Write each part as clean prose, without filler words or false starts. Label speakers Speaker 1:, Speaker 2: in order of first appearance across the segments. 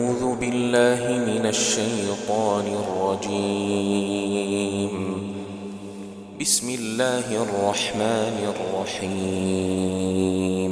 Speaker 1: أعوذ بالله من الشيطان الرجيم. بسم الله الرحمن الرحيم.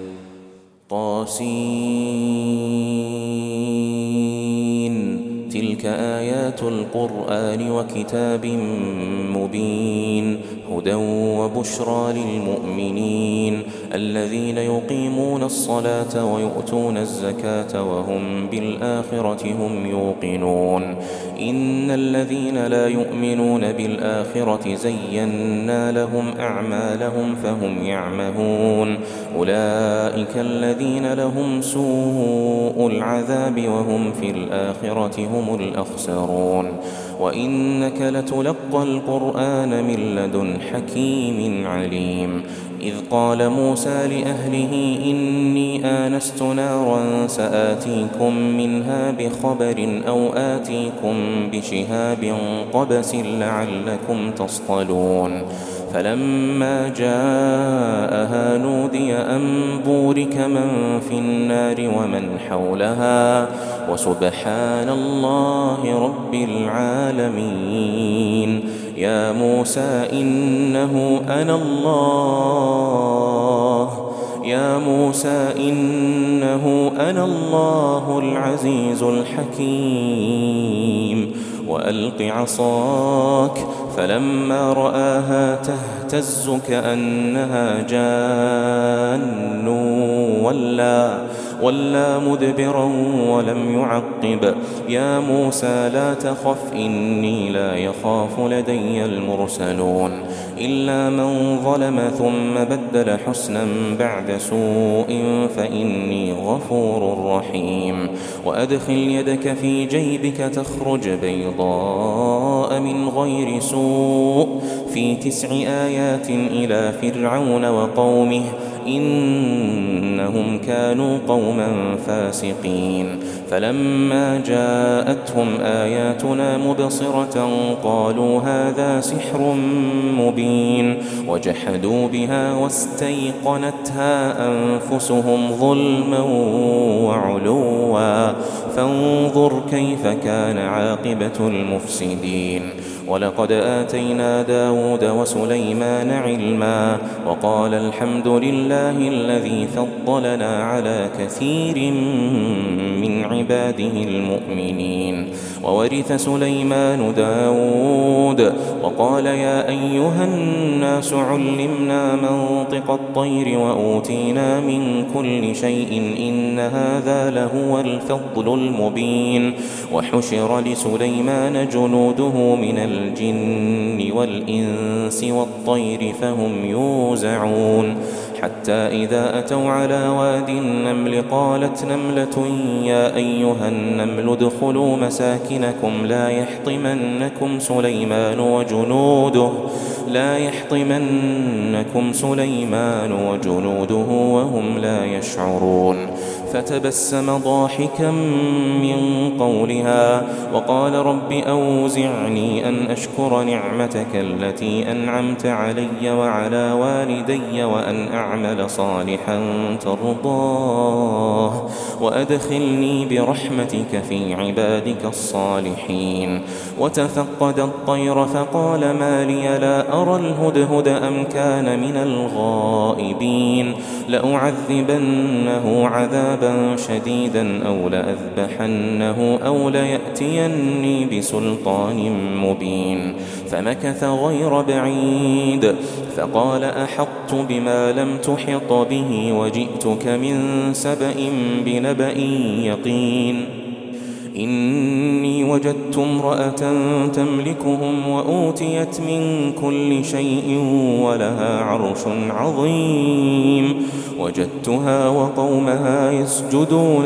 Speaker 1: طاسين. تلك آيات القرآن وكتاب مبين، هدى وبشرى للمؤمنين الذين يقيمون الصلاة ويؤتون الزكاة وهم بالآخرة هم يوقنون. إن الذين لا يؤمنون بالآخرة زينا لهم أعمالهم فهم يعمهون. أولئك الذين لهم سوء العذاب وهم في الآخرة هم الأخسرون. وإنك لتلقى القرآن من لدن حكيم عليم. إذ قال موسى لأهله إني آنست نارا سآتيكم منها بخبر أو آتيكم بشهاب قبس لعلكم تصطلون. فلما جاءها نودي أن بورك من في النار ومن حولها وسبحان الله رب العالمين. يا موسى إنه أنا الله العزيز الحكيم. وألق عصاك. فلما رآها تهتز كأنها جان ولا مدبرا ولم يعقب. يا موسى لا تخف إني لا يخاف لدي المرسلون. إلا من ظلم ثم بدل حسنا بعد سوء فإني غفور رحيم. وأدخل يدك في جيبك تخرج بيضاء من غير سوء في 9 آيات إلى فرعون وقومه إنهم كانوا قوما فاسقين. فلما جاءتهم آياتنا مبصرة قالوا هذا سحر مبين. وجحدوا بها واستيقنتها أنفسهم ظلما وعلوا فانظر كيف كان عاقبة المفسدين. ولقد آتينا داود وسليمان علما وقال الحمد لله الذي فضلنا على كثير من عباده المؤمنين. وورث سليمان داود وقال يا أيها الناس علمنا منطق الطير وأوتينا من كل شيء إن هذا لهو الفضل المبين. وحشر لسليمان جنوده من الجن والإنس والطير فهم يوزعون. حتى إذا أتوا على واد النمل قالت نملة يا أيها النمل ادخلوا مساكنكم لا يحطمنكم سليمان وجنوده وهم لا يشعرون. فتبسم ضاحكا من قولها وقال رب أوزعني أن أشكر نعمتك التي أنعمت علي وعلى والدي وأن أعمل صالحا ترضاه وأدخلني برحمتك في عبادك الصالحين. وتفقد الطير فقال ما لي لا أرى الهدهد أم كان من الغائبين. لأعذبنه عذابا شديدا أو لأذبحنه أو ليأتيني بسلطان مبين. فمكث غير بعيد فقال أحطت بما لم تحط به وجئتك من سبأ بنبأ يقين. إني وجدت امرأة تملكهم وأوتيت من كل شيء ولها عرش عظيم. وجدتها وقومها يسجدون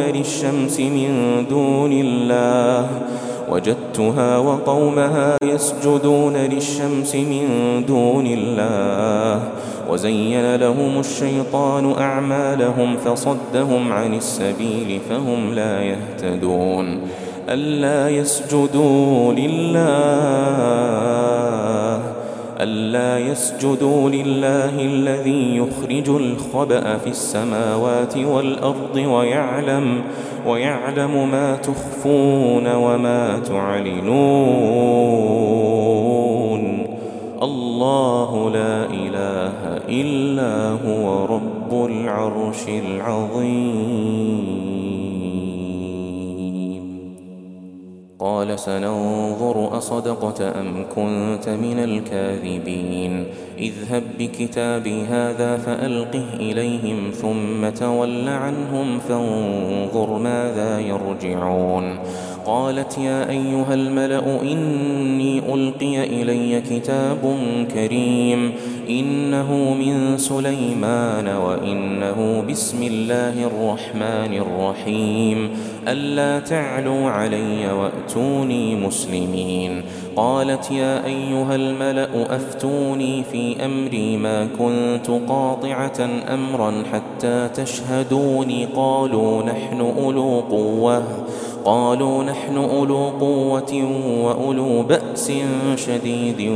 Speaker 1: للشمس من دون الله وزين لهم الشيطان أعمالهم فصدهم عن السبيل فهم لا يهتدون. ألا يسجدوا لله ألا يسجدوا لله الذي يخرج الخبأ في السماوات والأرض ويعلم ما تخفون وما تعلنون. الله لا إله إلا هو رب العرش العظيم. قال سننظر أصدقت أم كنت من الكاذبين. اذهب بكتابي هذا فألقه إليهم ثم تول عنهم فانظر ماذا يرجعون. قالت يا أيها الملأ إني ألقي إلي كتاب كريم إنه من سليمان وإنه بسم الله الرحمن الرحيم ألا تعلوا علي وأتوني مسلمين. قالت يا أيها الملأ أفتوني في أمري ما كنت قاطعة أمرا حتى تشهدوني. قالوا نحن أولو قوة وأولو بأس شديد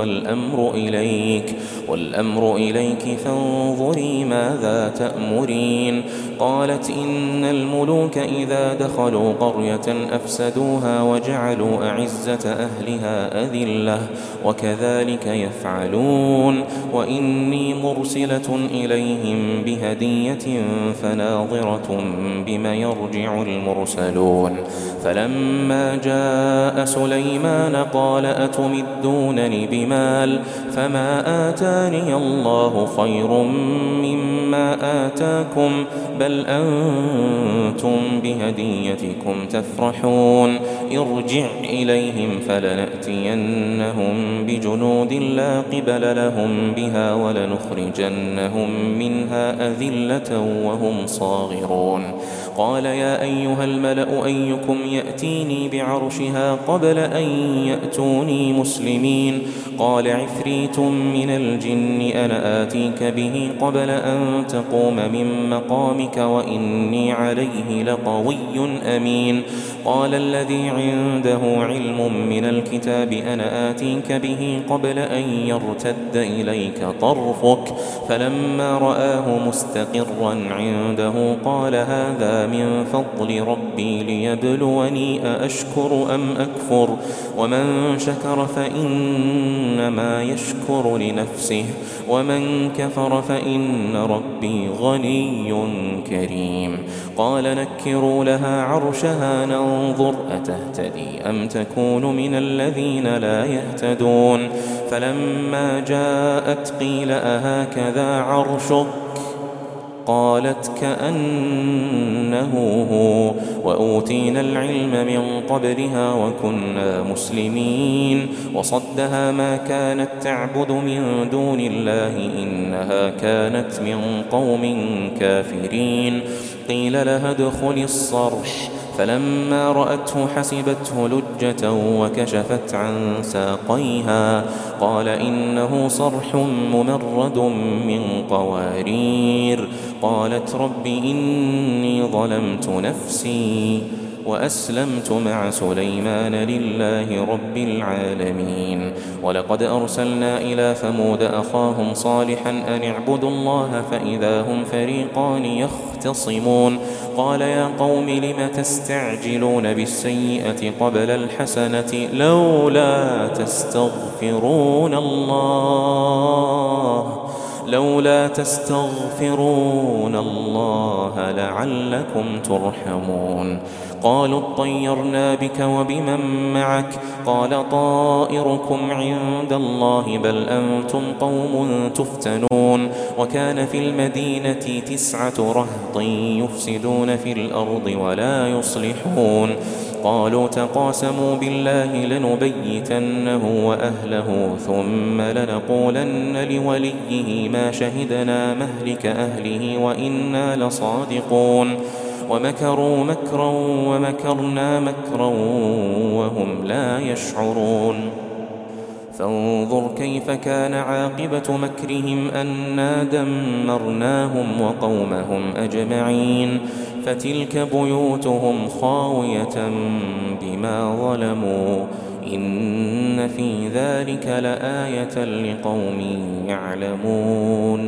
Speaker 1: والأمر إليك فانظري ماذا تأمرين. قالت إن الملوك إذا دخلوا قرية أفسدوها وجعلوا أعزة أهلها أذلة وكذلك يفعلون. وإني مرسلة إليهم بهدية فناظرة بما يرجع المرسلون. فلما جاء سليمان قال أتمدونني بمال فما آتاني الله خير مما آتاكم بل أنتم بهديتكم تفرحون. ارجع إليهم فلنأتينهم بجنود لا قبل لهم بها ولنخرجنهم منها أذلة وهم صاغرون. قال يا أيها الملأ أيكم يأتيني بعرشها قبل أن يأتوني مسلمين. قال عفريت من الجن أنا آتيك به قبل أن تقوم من مقامك وإني عليه لقوي أمين. قال الذي عنده علم من الكتاب أنا آتيك به قبل أن يرتد إليك طرفك. فلما رآه مستقرا عنده قال هذا من فضل ربي ليبلوني أأشكر أم أكفر ومن شكر فإنما يشكر لنفسه ومن كفر فإن ربي غني كريم. قال نكروا لها عرشها ننظر أتهتدي أم تكون من الذين لا يهتدون. فلما جاءت قيل أهكذا عرشك قالت كأنه هو وأوتينا العلم من قبلها وكنا مسلمين. وصدها ما كانت تعبد من دون الله إنها كانت من قوم كافرين. قيل لها ادخل الصرح فلما رأته حسبته لجة وكشفت عن ساقيها. قال إنه صرح ممرد من قوارير. قالت رب إني ظلمت نفسي وأسلمت مع سليمان لله رب العالمين. ولقد أرسلنا إلى ثمود أخاهم صالحا أن اعبدوا الله فإذا هم فريقان يختصمون. قال يا قوم لم تستعجلون بالسيئة قبل الحسنة لولا تستغفرون الله لعلكم ترحمون. قالوا اطيرنا بك وبمن معك قال طائركم عند الله بل أنتم قوم تفتنون. وكان في المدينة 9 رهط يفسدون في الأرض ولا يصلحون. قالوا تقاسموا بالله لنبيتنه وأهله ثم لنقولن لوليه ما شهدنا مهلك أهله وإنا لصادقون. ومكروا مكرا ومكرنا مكرا وهم لا يشعرون. فانظر كيف كان عاقبة مكرهم أنا دمرناهم وقومهم أجمعين. فتلك بيوتهم خاوية بما ظلموا إن في ذلك لآية لقوم يعلمون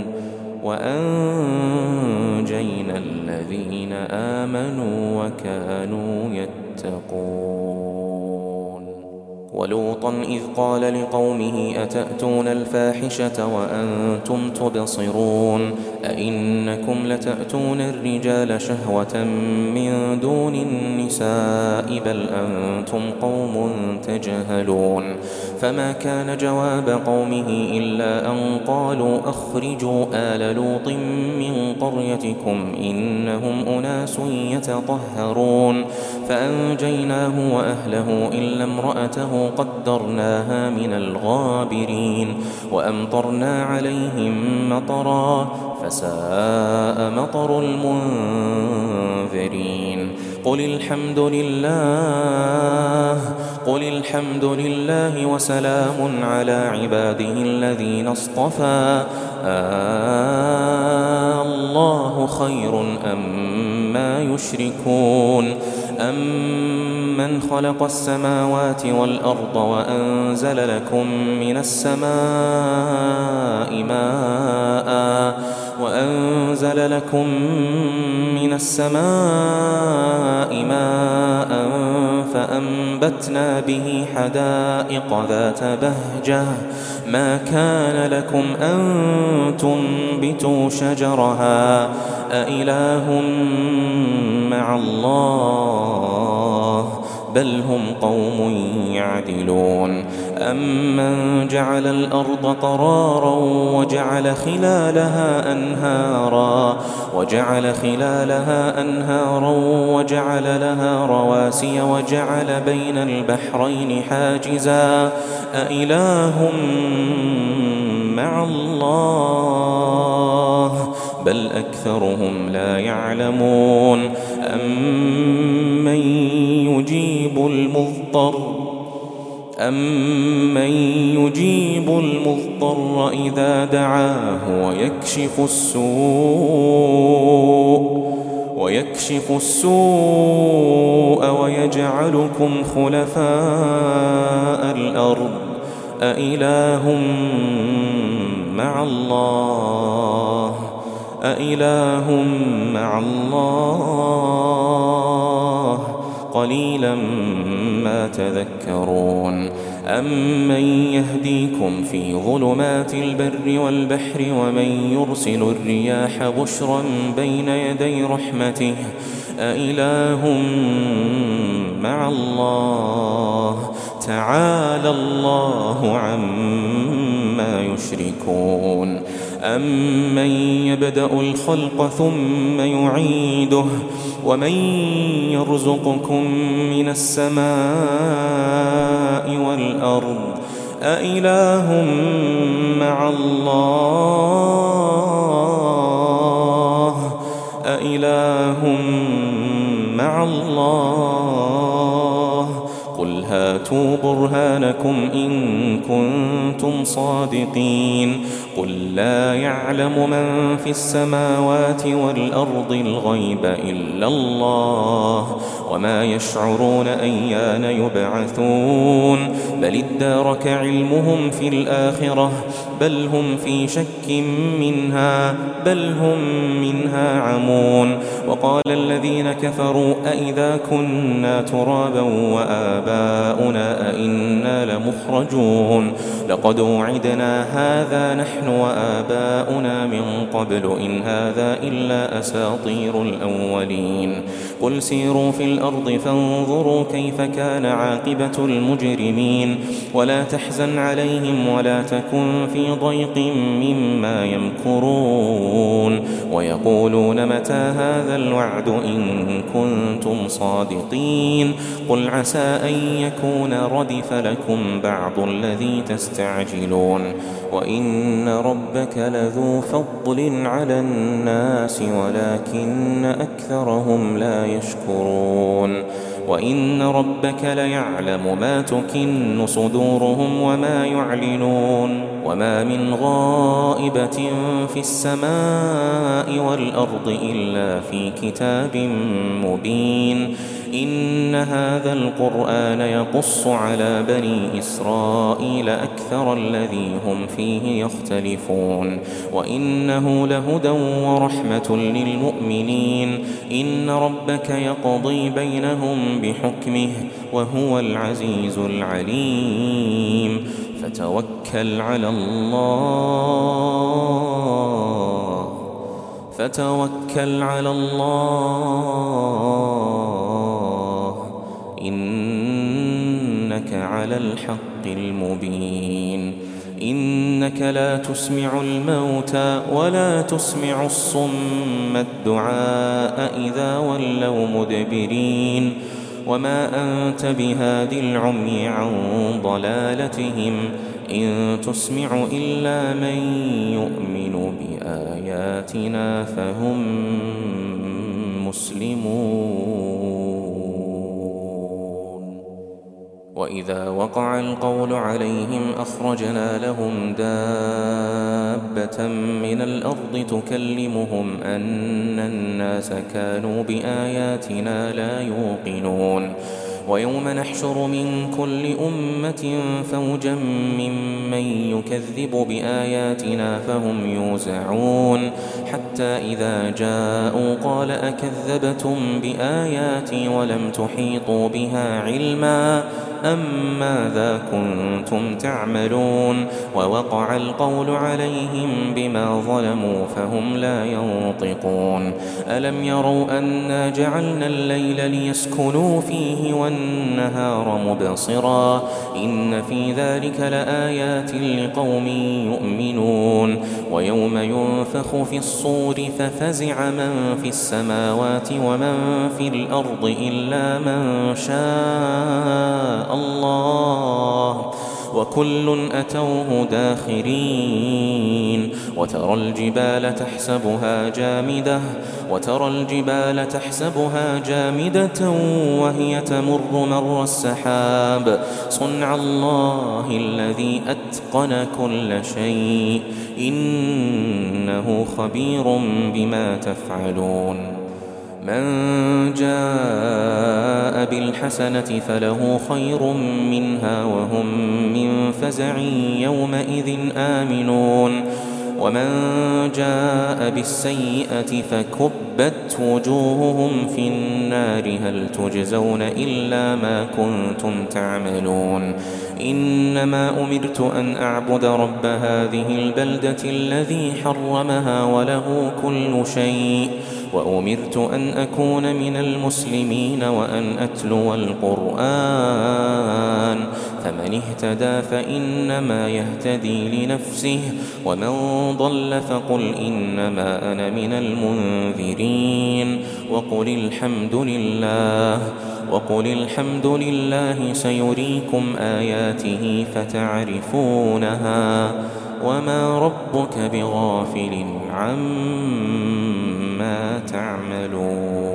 Speaker 1: وأنجينا الذين آمنوا وكانوا يتقون ولوطا إذ قال لقومه أتأتون الفاحشة وأنتم تبصرون أئنكم لتأتون الرجال شهوة من دون النساء بل أنتم قوم تجهلون فما كان جواب قومه إلا أن قالوا أخرجوا آل لوط من قريتكم إنهم أناس يتطهرون فأنجيناه وأهله إلا امرأته قدرناها من الغابرين وأمطرنا عليهم مطرا فساء مطر المنذرين قل الحمد لله وسلام على عباده الذين اصطفى الله خير أما يشركون أمن خلق السماوات والأرض وأنزل لكم من السماء ماء فأنبتنا به حدائق ذات بهجة ما كان لكم أن تنبتوا شجرها أإله مع الله بل هم قوم يعدلون أمن جعل الأرض قرارا وجعل خلالها أنهارا وجعل لها رواسي وجعل بين البحرين حاجزا أإله مع الله بل أكثرهم لا يعلمون أمن يجيب المضطر إذا دعاه ويكشف السوء ويجعلكم خلفاء الأرض أإله مع الله قليلا ما تذكرون أمن يهديكم في ظلمات البر والبحر ومن يرسل الرياح بشرا بين يدي رحمته أإله مع الله تعالى الله عما يشركون أمن يبدأ الخلق ثم يعيده ومن يرزقكم من السماء والأرض أإله مع الله قل هاتوا برهانكم إن كنتم صادقين قل لا يعلم من في السماوات والأرض الغيب إلا الله وما يشعرون أيان يبعثون بل ادارك علمهم في الآخرة بل هم في شك بل هم منها عمون وقال الذين كفروا أئذا كنا ترابا وآباؤنا أئنا لمخرجون لقد وعدنا هذا نحن وآباؤنا من قبل إن هذا إلا أساطير الأولين قل سيروا في الأرض فانظروا كيف كان عاقبة المجرمين ولا تحزن عليهم ولا تكن في ضيق مما يمكرون ويقولون متى هذا الوعد إن كنتم صادقين قل عسى أن يكون ردف لكم بعض الذي تستعجلون وإن ربك لذو فضل على الناس ولكن أكثرهم لا يشكرون وإن ربك ليعلم ما تكن صدورهم وما يعلنون وما من غائبة في السماء والأرض إلا في كتاب مبين إن هذا القرآن يقص على بني إسرائيل أكثر الذي هم فيه يختلفون وإنه لهدى ورحمة للمؤمنين إن ربك يقضي بينهم بحكمه وهو العزيز العليم فتوكل على الله إنك على الحق المبين إنك لا تسمع الموتى ولا تسمع الصم الدعاء إذا ولوا مدبرين وما أنت بهاد العمي عن ضلالتهم إن تسمع إلا من يؤمن بآياتنا فهم مسلمون وإذا وقع القول عليهم أخرجنا لهم دابة من الأرض تكلمهم أن الناس كانوا بآياتنا لا يوقنون ويوم نحشر من كل أمة فوجا ممن يكذب بآياتنا فهم يوزعون حتى إذا جاءوا قال أكذبتم بآياتي ولم تحيطوا بها علما أم ماذا كنتم تعملون ووقع القول عليهم بما ظلموا فهم لا ينطقون ألم يروا أنا جعلنا الليل ليسكنوا فيه والنهار مبصرا إن في ذلك لآيات لقوم يؤمنون ويوم ينفخ في الصور ففزع من في السماوات ومن في الأرض إلا من شاء الله وكل أتوه داخرين وترى الجبال تحسبها جامدة وهي تمر مر السحاب صنع الله الذي أتقن كل شيء إنه خبير بما تفعلون من جاء بالحسنة فله خير منها وهم من فزع يومئذ آمنون ومن جاء بالسيئة فكبت وجوههم في النار هل تجزون إلا ما كنتم تعملون إنما أمرت أن أعبد رب هذه البلدة الذي حرمها وله كل شيء وأمرت أن أكون من المسلمين وأن أتلو القرآن فمن اهتدى فإنما يهتدي لنفسه ومن ضل فقل إنما أنا من المنذرين وقل الحمد لله سيريكم آياته فتعرفونها وما ربك بغافل عما تعملون